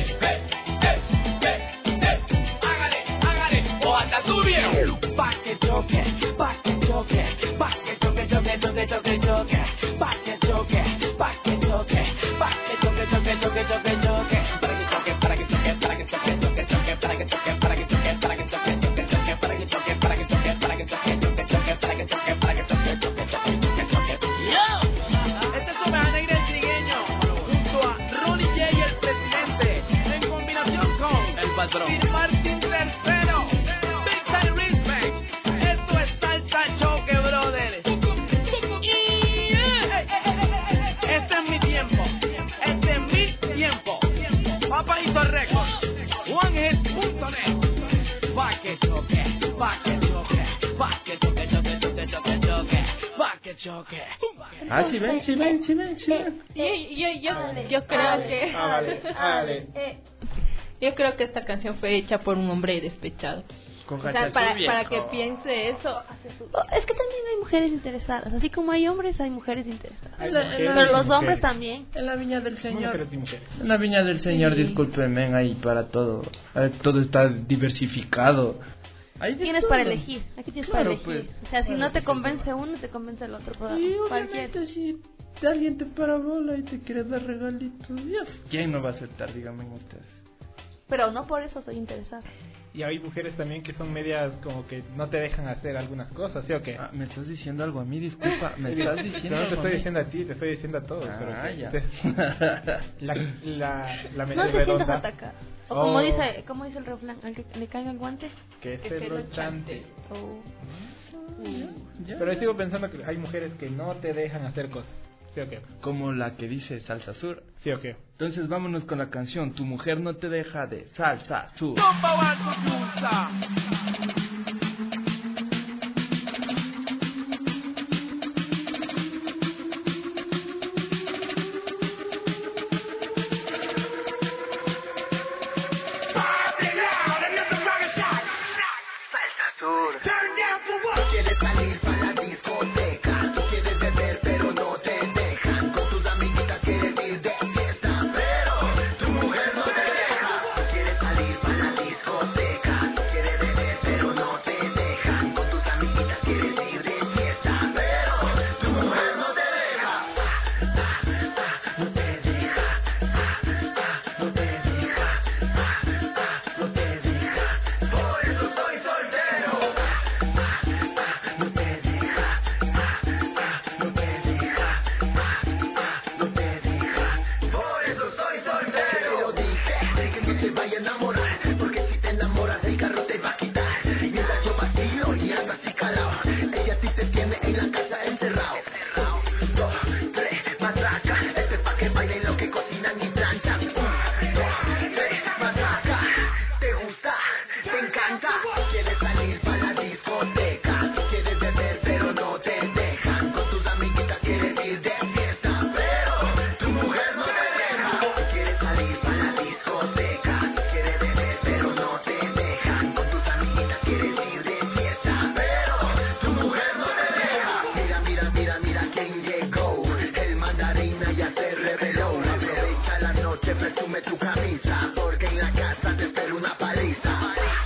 Speaker 10: Hágale, hágale, o hasta tu viejo.
Speaker 16: Pa' que choque, pa' que choque, pa' que choque, choque, choque, choque, choque. Pa' que choque, pa' que choque, pa' que choque, choque, choque, choque, choque. Para que choque, para que choque, para que choque, choque, choque, para que choque, para que choque, para que choque, choque, choque, para que choque, para que choque, para que choque, choque, choque, para que choque, para que choque, choque, choque, choque, choque.
Speaker 10: Este es Oveja Negra el trigueño, junto a Ronnie J y el presidente, en combinación con el patrón y Martín Tercero. Big time respect. Esto es salsa choque, brother. Este es mi tiempo. Este es mi tiempo. Papaito Records. OneHit.net. Pa' que choque, pa' que choque, pa' que choque, choque, choque, choque, choque, pa' que choque.
Speaker 4: Ah, sí ven.
Speaker 6: Yo creo que
Speaker 7: Hágale.
Speaker 6: yo creo que esta canción fue hecha por un hombre despechado.
Speaker 4: Con
Speaker 6: O sea,
Speaker 4: cachazo
Speaker 6: para
Speaker 4: viejo.
Speaker 6: que piense eso.
Speaker 5: Es que también hay mujeres interesadas. Así como hay hombres, hay mujeres interesadas.
Speaker 7: Hay
Speaker 6: La-
Speaker 7: mujeres
Speaker 5: Pero
Speaker 7: y
Speaker 5: los
Speaker 7: mujeres.
Speaker 5: hombres también.
Speaker 4: En la viña del Señor.
Speaker 7: Mujeres y mujeres.
Speaker 4: En la viña del Señor, discúlpenme, ahí para todo. Todo está diversificado. Hay de
Speaker 5: Tienes
Speaker 4: todo.
Speaker 5: para elegir. Aquí tienes para
Speaker 4: Claro,
Speaker 5: elegir.
Speaker 4: pues.
Speaker 5: O sea, si
Speaker 7: Bueno,
Speaker 5: no te
Speaker 7: sí,
Speaker 5: convence uno, te convence el otro. Pero
Speaker 4: Y
Speaker 5: cualquier.
Speaker 4: obviamente si alguien te parabola y te quiere dar regalitos, ya, ¿quién no va a aceptar? Díganme ustedes.
Speaker 5: Pero no por eso soy interesada.
Speaker 7: Y hay mujeres también que son medias como que no te dejan hacer algunas cosas, ¿sí o qué?
Speaker 4: Ah, ¿me estás diciendo algo a mí? Disculpa, ¿me estás diciendo
Speaker 7: No te
Speaker 4: algo a
Speaker 7: estoy
Speaker 4: mí?
Speaker 7: diciendo a ti, te estoy diciendo a todos.
Speaker 4: Ah,
Speaker 7: pero que
Speaker 4: ya.
Speaker 7: la
Speaker 5: No
Speaker 7: mesa
Speaker 5: te sientas
Speaker 7: redonda,
Speaker 5: atacada. O como
Speaker 7: Oh.
Speaker 5: dice el refrán, al que le caiga el guante.
Speaker 7: que se lo chante.
Speaker 5: Oh.
Speaker 4: Ya,
Speaker 7: Pero yo sigo pensando que hay mujeres que no te dejan hacer cosas. ¿Sí o qué?
Speaker 4: Como la que dice Salsa Sur.
Speaker 7: ¿Sí o qué?
Speaker 4: Entonces vámonos con la canción Tu mujer no te deja de Salsa Sur.
Speaker 9: Quieres salir para la discoteca, tú quieres beber pero no te dejan, con tus amiguitas quieres ir de fiesta, pero tu mujer no te deja. Quieres salir para la discoteca, tú quieres beber pero no te dejan, con tus amiguitas quieres ir de fiesta, pero tu mujer no te deja. No te deja, no te deja, no te deja, por eso soy soltero. Quieres salir para la discoteca, quieres beber pero no te dejan, con tus amiguitas quieres ir de fiesta, pero tu mujer no te deja. Quieres salir para la discoteca, quieres beber pero no te dejan, con tus amiguitas quieres ir de fiesta, pero tu mujer no te deja. Mira, mira, mira, mira quién llegó, el mandarina ya se reveló. Aprovecha la noche, presume tu camisa, porque en la casa te espera una paliza.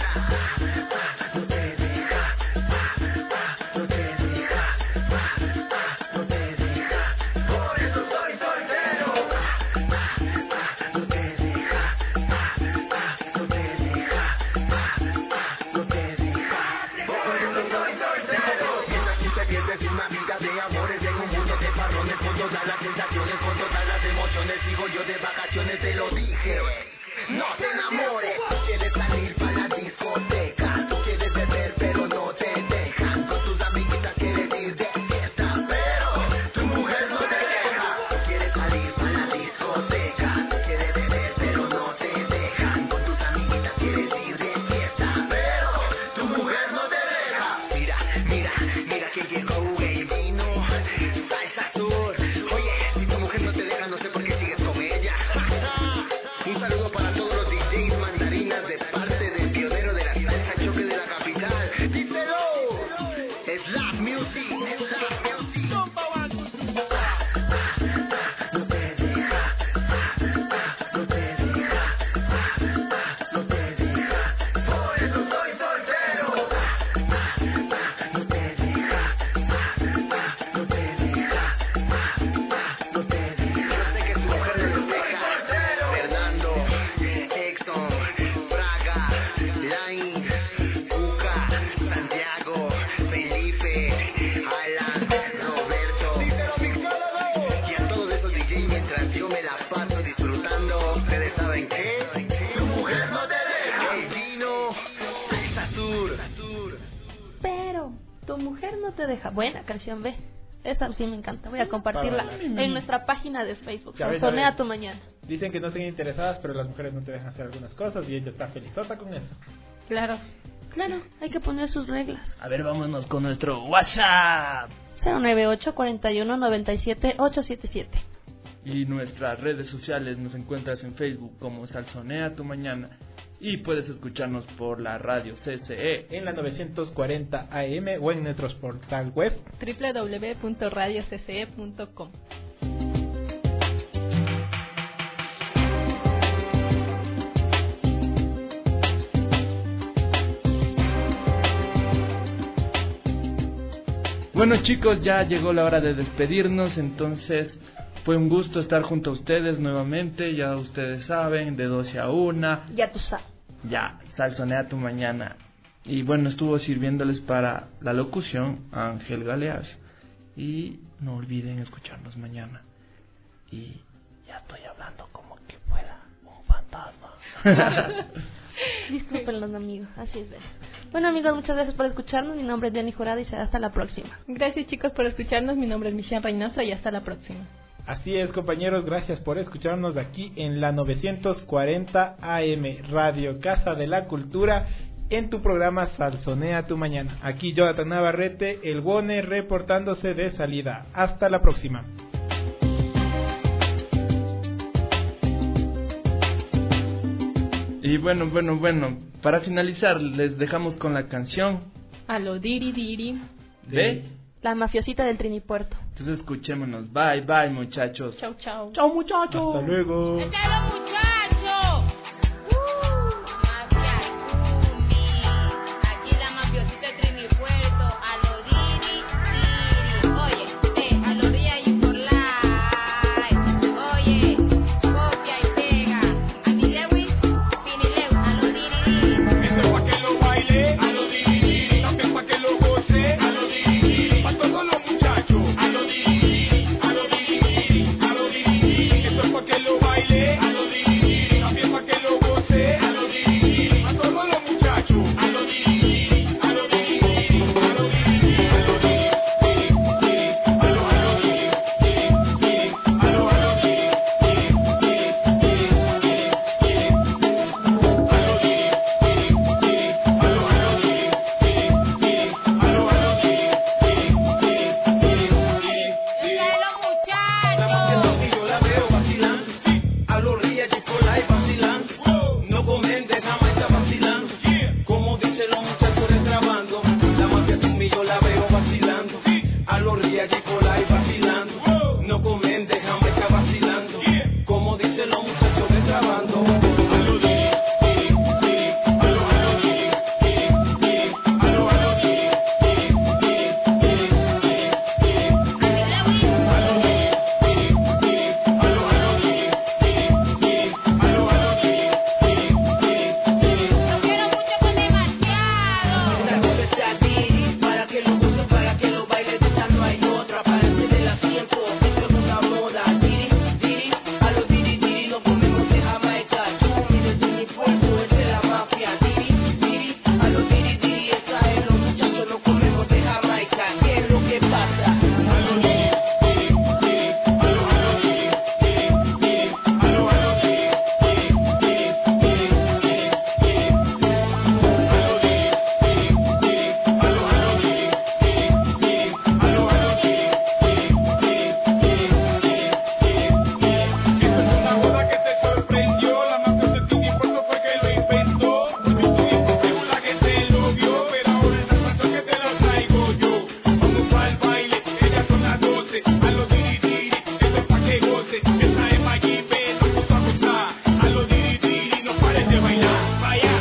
Speaker 9: Te lo dije, no te enamores. Quieres salir para la discoteca, tú quieres beber pero no te dejan, con tus amiguitas quieres ir de fiesta, pero tu mujer no te deja. Quieres salir para la discoteca, tú quieres beber pero no te dejan, con tus amiguitas quieres ir de fiesta, pero tu mujer no te deja. Mira, mira, mira que llegó el vino, Salsa Sur. Oye, si tu mujer no te deja, no sé por qué sigues con ella. Un saludo para todos los DJs mandarinas de parte del pionero de la salsa choque de la capital. ¡Díselo! Slap Music. No te deja, no te deja, no te deja, por eso soy soltero. No te deja, no te deja, no te deja. Yo sé que tu mujer no te deja. Fernando, Exxon, Braga, Lain, Cuca, Santiago, Felipe, Alan, Roberto. Y a todos esos DJs mientras yo me la paso disfrutando, ustedes saben que tu mujer no te deja. El Dino, Salsa Sur.
Speaker 5: Pero tu mujer no te deja. Buena canción, ve. Esa sí me encanta. Voy a compartirla en nuestra página de Facebook.
Speaker 7: Ya ves,
Speaker 5: Salsonea tu mañana.
Speaker 7: Dicen que no estén interesadas, pero las mujeres no te dejan hacer algunas cosas y ella está felizota con eso.
Speaker 5: Claro, claro, hay que poner sus reglas.
Speaker 4: A ver, vámonos con nuestro WhatsApp.
Speaker 5: 098-4197-877.
Speaker 4: Y nuestras redes sociales nos encuentras en Facebook como Salsonea tu mañana. Y puedes escucharnos por la radio CCE
Speaker 7: en la 940 AM o en nuestro portal web
Speaker 6: www.radiocce.com.
Speaker 4: Bueno chicos, ya llegó la hora de despedirnos, entonces fue un gusto estar junto a ustedes nuevamente, ya ustedes saben, de 12 a 1.
Speaker 5: Ya tú sabes.
Speaker 4: Ya, Salsonea tu mañana. Y bueno, estuvo sirviéndoles para la locución Ángel Galeas. Y no olviden escucharnos mañana. Y ya estoy hablando como que fuera un fantasma.
Speaker 5: Disculpen los amigos, así es. Bueno amigos, muchas gracias por escucharnos. Mi nombre es Jenny Jurado y será hasta la próxima.
Speaker 6: Gracias chicos por escucharnos. Mi nombre es Michelle Reynosa y hasta la próxima.
Speaker 7: Así es, compañeros, gracias por escucharnos aquí en la 940 AM, Radio Casa de la Cultura, en tu programa Salsonea tu Mañana. Aquí Jonathan Navarrete, el Wone, reportándose de salida. Hasta la próxima.
Speaker 4: Y bueno, para finalizar les dejamos con la canción
Speaker 6: A lo diri diri
Speaker 4: de
Speaker 5: La mafiosita del Trinipuerto.
Speaker 4: Entonces escuchémonos. Bye, bye, muchachos.
Speaker 6: Chau, chau.
Speaker 5: Chau, muchachos.
Speaker 7: Hasta luego.
Speaker 17: Aquí la mafiosita de Trinipuerto, a lo diri, diri. Oye, a lo ría y por live. Oye, copia y pega. A mi Lewis, Pinileu, a lo diri, diri.
Speaker 16: Esto es pa' que lo baile, a lo diri, diri. También pa' que lo goce, a lo diri, diri. Pa' todos los muchachos, a lo diri, diri. A lo diri, diri, a lo diri, diri. Esto es pa' que lo baile, a lo diri, diri. También pa' que lo goce, a lo diri, diri. A todos los muchachos, a lo diri, diri. A lo diri, diri, a lo diri, diri. A lo diri, diri, diri. A lo diri, diri, diri. A lo diri, diri, diri, yo la veo vacilando, a los rías y por ahí vacilando, no comente Jamaica vacilando, como dicen los muchachos destrabando, la mafia conmigo la veo vacilando, a los rías y por ahí vacilando, no comente Jamaica vacilando, como dicen los muchachos destrabando. Para que lo goce, para que lo baile, gritando hay otra, para hacerle la tiempo, esto es una moda, diri, diri, a lo diri, diri, no comemos de Jamaica, chumi de Trinipuerto, es de la mafia, diri, diri, a lo diri, diri, esa es los muchachos, no comemos de Jamaica, ¿qué es lo que pasa? A lo diri, diri, diri, a lo diri, diri, diri, a lo diri, diri, diri, diri, diri, Esto es una boda que te sorprendió, la mafia de Trinipuerto fue que lo inventó. Según la gente lo vio, pero ahora es la canción que te la traigo yo. Vamos pa'l baile, ellas son las 12, a lo diri diri, esto es pa' que goce. Esta es Mayipe, nos puso a gozar, a lo diri diri, no pares de bailar, vaya.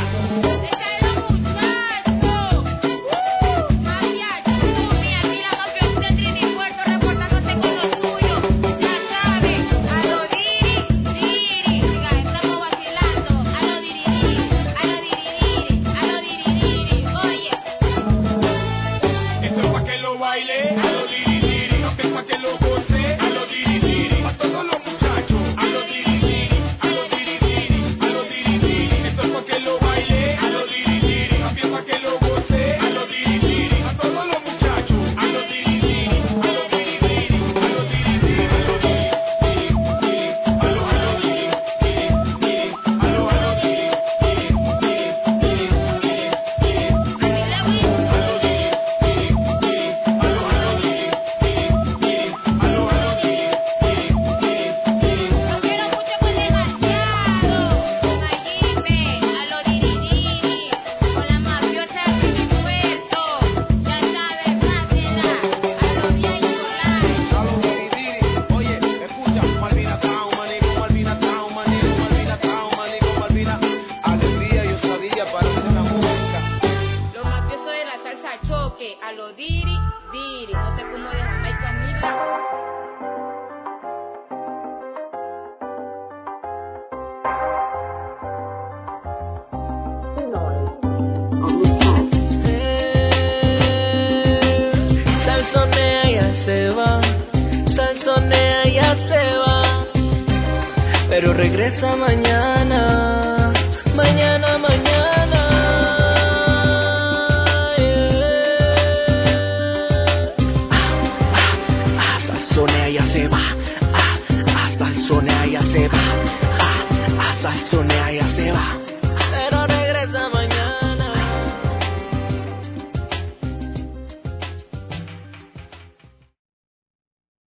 Speaker 16: Esto es pa' que lo baile, a lo diri diri, no es pa' que lo goce, a lo diri diri, a todos los muchachos, a lo diri diri, a lo diri diri, a lo diri diri, esto es pa' que lo baile, a lo diri diri, también pa' que lo goce, a lo diri diri, a todos los muchachos, a lo diri diri, a lo diri diri, a lo diri diri, a lo diri diri, a lo diri diri, a lo diri Oye, escucha, Malvina Town, manico, Malvina Town, manico, Malvina Town, manico, Malvina. Alegría y osadía para hacer la música.
Speaker 17: Los mafiosos de la salsa choque, a lo diri, diri, no te como de Jamaica ni la...
Speaker 3: Salsonea ya se va, salsonea ya se va, pero regresa mañana.